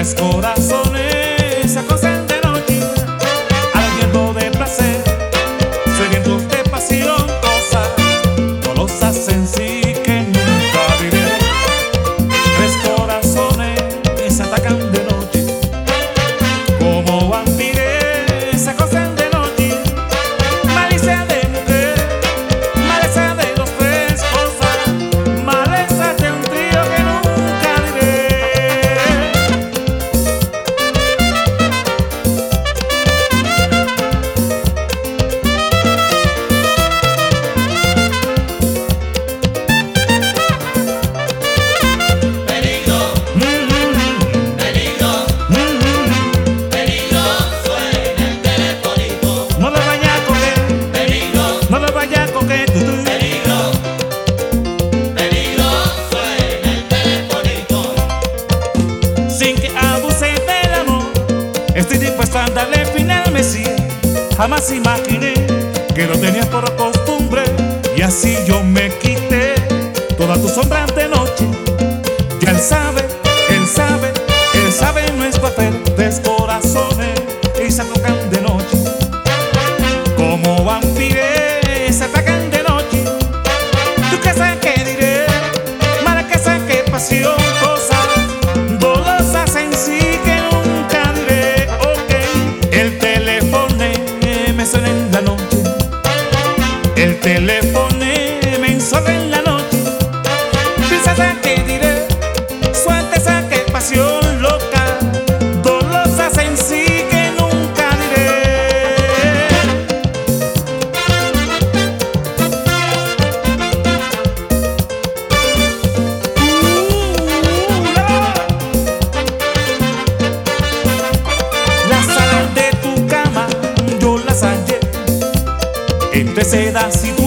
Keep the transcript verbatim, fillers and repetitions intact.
Tres corazones se acostan de noche, ardiendo de placer, sedientos de pasión, cosas dolosas en sí que nunca diré. Tres corazones se atacan de noche, como vampiros se acostan de noche. Malicia de mujer, maleza de los tres, cosas, maleza de un trío que nunca diré. Estoy dispuesto a darle final, Mesías. Jamás imaginé que lo tenías por costumbre, y así yo me quité toda tu sombra de noche. Ya él sabe, él sabe, él sabe nuestro hacer. Tres corazones y se tocan de noche, como vampiros se atacan de noche. Tu casa que diré, mala casa que pasión, cosas dolosas en sí que nunca diré. El teléfono me suena en la noche, el teléfono me suena en la noche. Princesa que diré, suelteza que pasión loca, dolosas en sí que nunca diré. Uh, no. La sala de tu cama yo las hallé entre sedas y